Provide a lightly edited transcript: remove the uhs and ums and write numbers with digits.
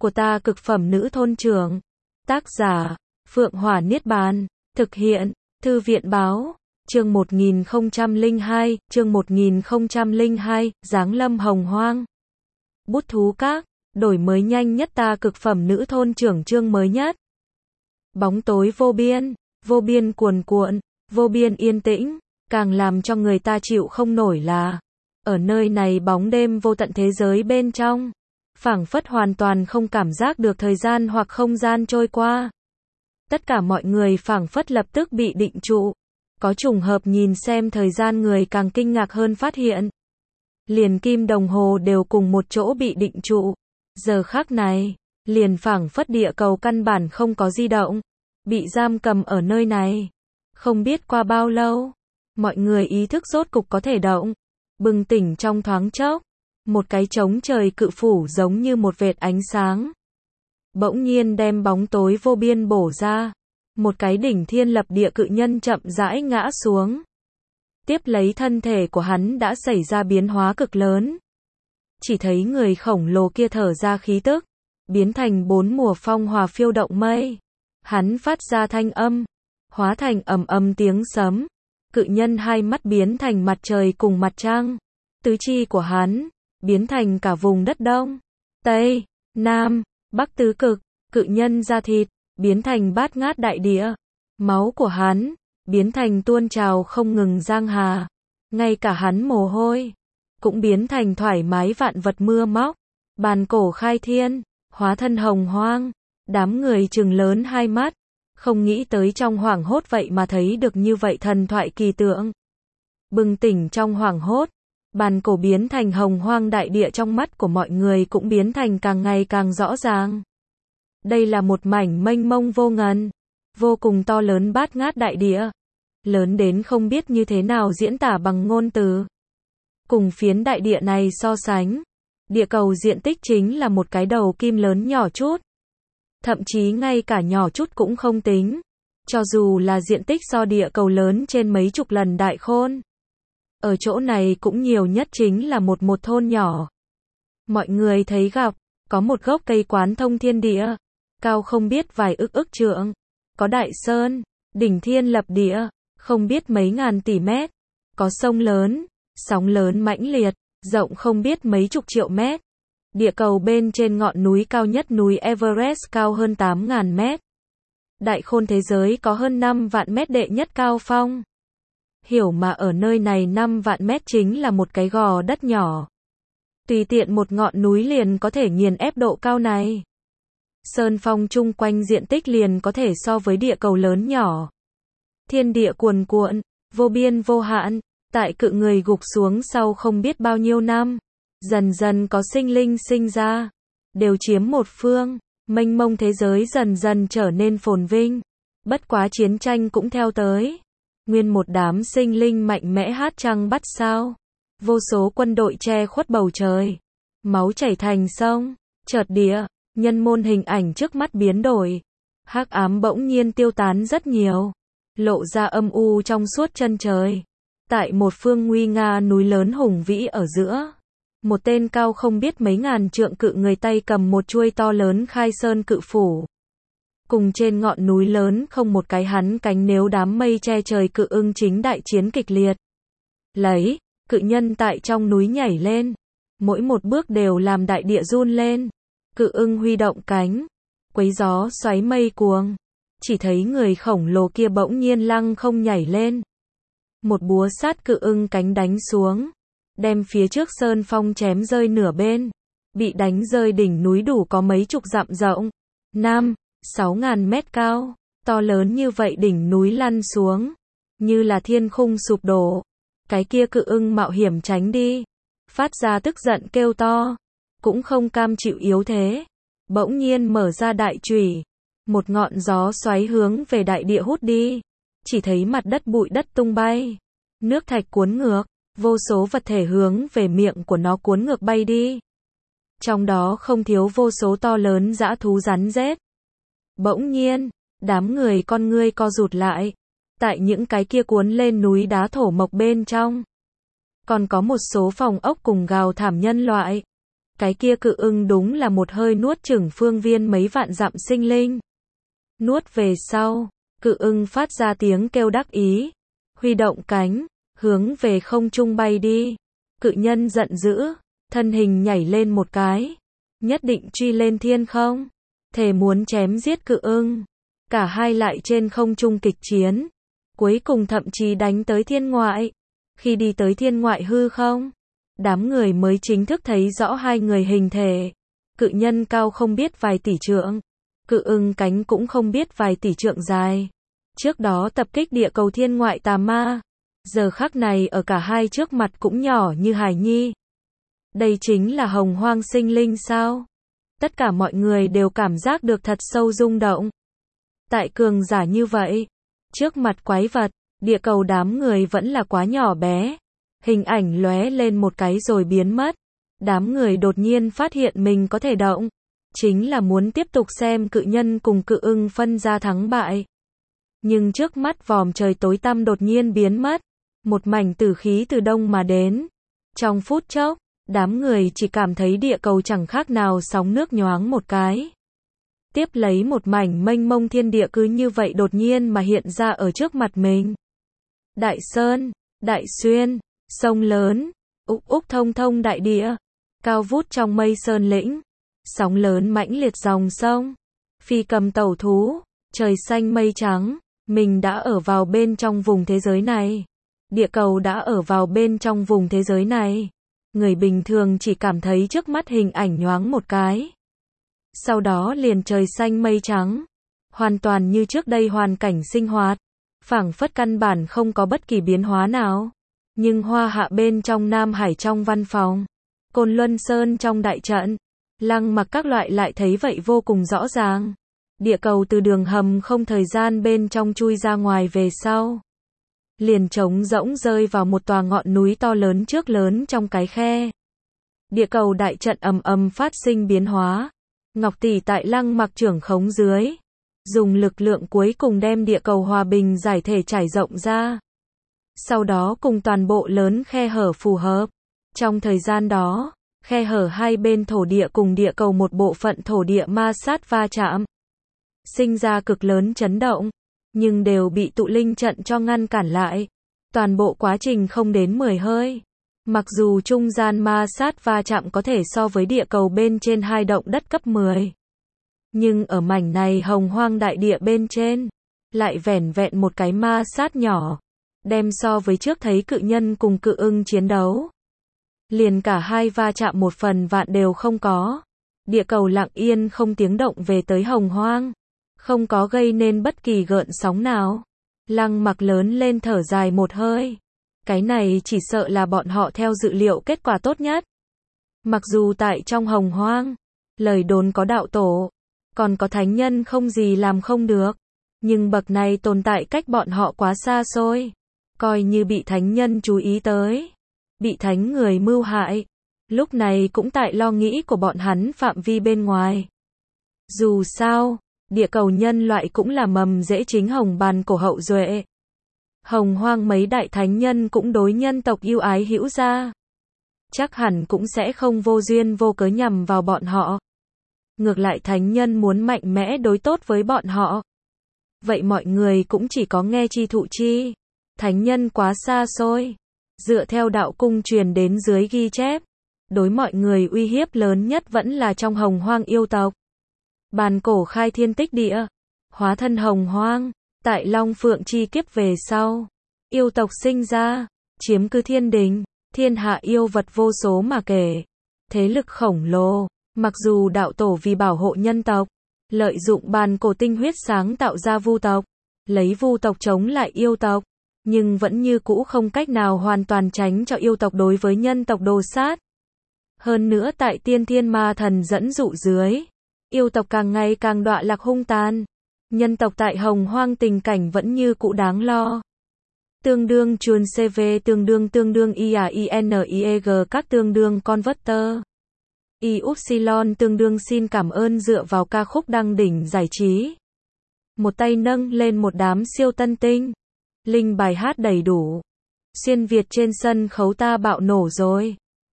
của ta cực phẩm nữ thôn trưởng. Tác giả, Phượng Hỏa Niết Bàn. Thực hiện, Thư viện báo. Chương 1002, chương 1002, Giáng lâm hồng hoang. Bút thú các, đổi mới nhanh nhất ta cực phẩm nữ thôn trưởng chương mới nhất. Bóng tối vô biên cuồn cuộn, vô biên yên tĩnh, càng làm cho người ta chịu không nổi là, ở nơi này bóng đêm vô tận thế giới bên trong, phảng phất hoàn toàn không cảm giác được thời gian hoặc không gian trôi qua. Tất cả mọi người phảng phất lập tức bị định trụ. Có trùng hợp nhìn xem thời gian người càng kinh ngạc hơn phát hiện. Liền kim đồng hồ đều cùng một chỗ bị định trụ. Giờ khắc này, liền phảng phất địa cầu căn bản không có di động. Bị giam cầm ở nơi này. Không biết qua bao lâu, mọi người ý thức rốt cục có thể động. Bừng tỉnh trong thoáng chốc. Một cái trống trời cự phủ giống như một vệt ánh sáng. Bỗng nhiên đem bóng tối vô biên bổ ra. Một cái đỉnh thiên lập địa cự nhân chậm rãi ngã xuống. Tiếp lấy thân thể của hắn đã xảy ra biến hóa cực lớn. Chỉ thấy người khổng lồ kia thở ra khí tức, biến thành 4 mùa phong hòa phiêu động mây. Hắn phát ra thanh âm, hóa thành ầm ầm tiếng sấm. Cự nhân hai mắt biến thành mặt trời cùng mặt trăng. Tứ chi của hắn, biến thành cả vùng đất Đông, Tây, Nam, Bắc tứ cực. Cự nhân da thịt, biến thành bát ngát đại địa. Máu của hắn, biến thành tuôn trào không ngừng giang hà. Ngay cả hắn mồ hôi, cũng biến thành thoải mái vạn vật mưa móc. Bàn cổ khai thiên, hóa thân hồng hoang. Đám người trừng lớn hai mắt. Không nghĩ tới trong hoảng hốt vậy mà thấy được như vậy thần thoại kỳ tượng. Bừng tỉnh trong hoảng hốt. Bàn cổ biến thành hồng hoang đại địa trong mắt của mọi người cũng biến thành càng ngày càng rõ ràng. Đây là một mảnh mênh mông vô ngần, vô cùng to lớn bát ngát đại địa. Lớn đến không biết như thế nào diễn tả bằng ngôn từ. Cùng phiến đại địa này so sánh, địa cầu diện tích chính là một cái đầu kim lớn nhỏ chút. Thậm chí ngay cả nhỏ chút cũng không tính. Cho dù là diện tích so địa cầu lớn trên mấy chục lần đại khôn. Ở chỗ này cũng nhiều nhất chính là một thôn nhỏ. Mọi người thấy gặp, có một gốc cây quán thông thiên địa. Cao không biết vài ức trượng. Có đại sơn, đỉnh thiên lập địa, không biết mấy ngàn tỷ mét. Có sông lớn, sóng lớn mãnh liệt, rộng không biết mấy chục triệu mét. Địa cầu bên trên ngọn núi cao nhất núi Everest cao hơn 8.000 mét. Đại khôn thế giới có hơn 5 vạn mét đệ nhất cao phong. Hiểu mà ở nơi này 5 vạn mét chính là một cái gò đất nhỏ. Tùy tiện một ngọn núi liền có thể nghiền ép độ cao này. Sơn phong chung quanh diện tích liền có thể so với địa cầu lớn nhỏ. Thiên địa cuồn cuộn, vô biên vô hạn, tại cự người gục xuống sau không biết bao nhiêu năm. Dần dần có sinh linh sinh ra, đều chiếm một phương, mênh mông thế giới dần dần trở nên phồn vinh. Bất quá chiến tranh cũng theo tới. Nguyên một đám sinh linh mạnh mẽ hát trăng bắt sao. Vô số quân đội che khuất bầu trời. Máu chảy thành sông, chợt địa, nhân môn hình ảnh trước mắt biến đổi. Hắc ám bỗng nhiên tiêu tán rất nhiều. Lộ ra âm u trong suốt chân trời. Tại một phương nguy nga núi lớn hùng vĩ ở giữa. Một tên cao không biết mấy ngàn trượng cự người tay cầm một chuôi to lớn khai sơn cự phủ. Cùng trên ngọn núi lớn không một cái hắn cánh nếu đám mây che trời cự ưng chính đại chiến kịch liệt. Lấy, cự nhân tại trong núi nhảy lên. Mỗi một bước đều làm đại địa run lên. Cự ưng huy động cánh. Quấy gió xoáy mây cuồng. Chỉ thấy người khổng lồ kia bỗng nhiên lăng không nhảy lên. Một búa sát cự ưng cánh đánh xuống. Đem phía trước sơn phong chém rơi nửa bên. Bị đánh rơi đỉnh núi đủ có mấy chục dặm rộng. 6.000 mét cao. To lớn như vậy đỉnh núi lăn xuống. Như là thiên khung sụp đổ. Cái kia cự ưng mạo hiểm tránh đi. Phát ra tức giận kêu to. Cũng không cam chịu yếu thế. Bỗng nhiên mở ra đại chùy. Một ngọn gió xoáy hướng về đại địa hút đi. Chỉ thấy mặt đất bụi đất tung bay. Nước thạch cuốn ngược. Vô số vật thể hướng về miệng của nó cuốn ngược bay đi. Trong đó không thiếu vô số to lớn dã thú rắn rết. Bỗng nhiên, đám người con ngươi co rụt lại. Tại những cái kia cuốn lên núi đá thổ mộc bên trong. Còn có một số phòng ốc cùng gào thảm nhân loại. Cái kia cự ưng đúng là một hơi nuốt chửng phương viên mấy vạn dặm sinh linh. Nuốt về sau, cự ưng phát ra tiếng kêu đắc ý, huy động cánh, hướng về không trung bay đi. Cự nhân giận dữ, thân hình nhảy lên một cái, nhất định truy lên thiên không, thề muốn chém giết cự ưng. Cả hai lại trên không trung kịch chiến, cuối cùng thậm chí đánh tới thiên ngoại. Khi đi tới thiên ngoại hư không, đám người mới chính thức thấy rõ hai người hình thể. Cự nhân cao không biết vài tỷ trượng, cự ưng cánh cũng không biết vài tỷ trượng dài. Trước đó tập kích địa cầu thiên ngoại tà ma, giờ khắc này ở cả hai trước mặt cũng nhỏ như hài nhi. Đây chính là hồng hoang sinh linh sao? Tất cả mọi người đều cảm giác được thật sâu rung động. Tại cường giả như vậy, trước mặt quái vật, địa cầu đám người vẫn là quá nhỏ bé. Hình ảnh lóe lên một cái rồi biến mất. Đám người đột nhiên phát hiện mình có thể động. Chính là muốn tiếp tục xem cự nhân cùng cự ưng phân ra thắng bại. Nhưng trước mắt vòm trời tối tăm đột nhiên biến mất. Một mảnh tử khí từ đông mà đến. Trong phút chốc, đám người chỉ cảm thấy địa cầu chẳng khác nào sóng nước nhoáng một cái. Tiếp lấy một mảnh mênh mông thiên địa cứ như vậy đột nhiên mà hiện ra ở trước mặt mình. Đại sơn, đại xuyên, sông lớn, úc úc thông thông đại địa, cao vút trong mây sơn lĩnh, sóng lớn mãnh liệt dòng sông, phi cầm tẩu thú, trời xanh mây trắng, mình đã ở vào bên trong vùng thế giới này. Địa cầu đã ở vào bên trong vùng thế giới này. Người bình thường chỉ cảm thấy trước mắt hình ảnh nhoáng một cái. Sau đó liền trời xanh mây trắng. Hoàn toàn như trước đây hoàn cảnh sinh hoạt. Phảng phất căn bản không có bất kỳ biến hóa nào. Nhưng Hoa Hạ bên trong Nam Hải trong văn phòng, Côn Luân Sơn trong đại trận, Lăng Mặc các loại lại thấy vậy vô cùng rõ ràng. Địa cầu từ đường hầm không thời gian bên trong chui ra ngoài về sau, liền trống rỗng rơi vào một tòa ngọn núi to lớn trước lớn trong cái khe. Địa cầu đại trận ầm ầm phát sinh biến hóa. Ngọc Tỷ tại Lăng Mặc trưởng khống dưới, dùng lực lượng cuối cùng đem địa cầu hòa bình giải thể trải rộng ra. Sau đó cùng toàn bộ lớn khe hở phù hợp. Trong thời gian đó, khe hở hai bên thổ địa cùng địa cầu một bộ phận thổ địa ma sát va chạm, sinh ra cực lớn chấn động, nhưng đều bị tụ linh trận cho ngăn cản lại. Toàn bộ quá trình không đến 10 hơi. Mặc dù trung gian ma sát va chạm có thể so với địa cầu bên trên hai động đất cấp 10. Nhưng ở mảnh này hồng hoang đại địa bên trên, lại vẻn vẹn một cái ma sát nhỏ. Đem so với trước thấy cự nhân cùng cự ưng chiến đấu. Liền cả hai va chạm một phần vạn đều không có. Địa cầu lặng yên không tiếng động về tới hồng hoang. Không có gây nên bất kỳ gợn sóng nào. Lăng Mặc lớn lên thở dài một hơi. Cái này chỉ sợ là bọn họ theo dự liệu kết quả tốt nhất. Mặc dù tại trong hồng hoang, lời đồn có đạo tổ, còn có thánh nhân không gì làm không được. Nhưng bậc này tồn tại cách bọn họ quá xa xôi. Coi như bị thánh nhân chú ý tới, bị thánh người mưu hại, lúc này cũng tại lo nghĩ của bọn hắn phạm vi bên ngoài. Dù sao, địa cầu nhân loại cũng là mầm rễ chính hồng bàn cổ hậu duệ. Hồng hoang mấy đại thánh nhân cũng đối nhân tộc yêu ái hữu gia. Chắc hẳn cũng sẽ không vô duyên vô cớ nhằm vào bọn họ. Ngược lại thánh nhân muốn mạnh mẽ đối tốt với bọn họ. Vậy mọi người cũng chỉ có nghe chi thụ chi. Thánh nhân quá xa xôi. Dựa theo đạo cung truyền đến dưới ghi chép, đối mọi người uy hiếp lớn nhất vẫn là trong hồng hoang yêu tộc. Bàn cổ khai thiên tích địa, hóa thân hồng hoang, tại Long Phượng chi kiếp về sau, yêu tộc sinh ra, chiếm cứ thiên đình, thiên hạ yêu vật vô số mà kể. Thế lực khổng lồ, mặc dù đạo tổ vì bảo hộ nhân tộc, lợi dụng bàn cổ tinh huyết sáng tạo ra vu tộc, lấy vu tộc chống lại yêu tộc. Nhưng vẫn như cũ không cách nào hoàn toàn tránh cho yêu tộc đối với nhân tộc đồ sát. Hơn nữa tại tiên thiên ma thần dẫn dụ dưới, yêu tộc càng ngày càng đọa lạc hung tàn. Nhân tộc tại hồng hoang tình cảnh vẫn như cũ đáng lo. Tương đương chuồn CV tương đương IAINIEG các tương đương converter. Y-upsilon tương đương xin cảm ơn dựa vào ca khúc đăng đỉnh giải trí. Một tay nâng lên một đám siêu tân tinh. Linh bài hát đầy đủ. Xuyên Việt trên sân khấu ta bạo nổ rồi.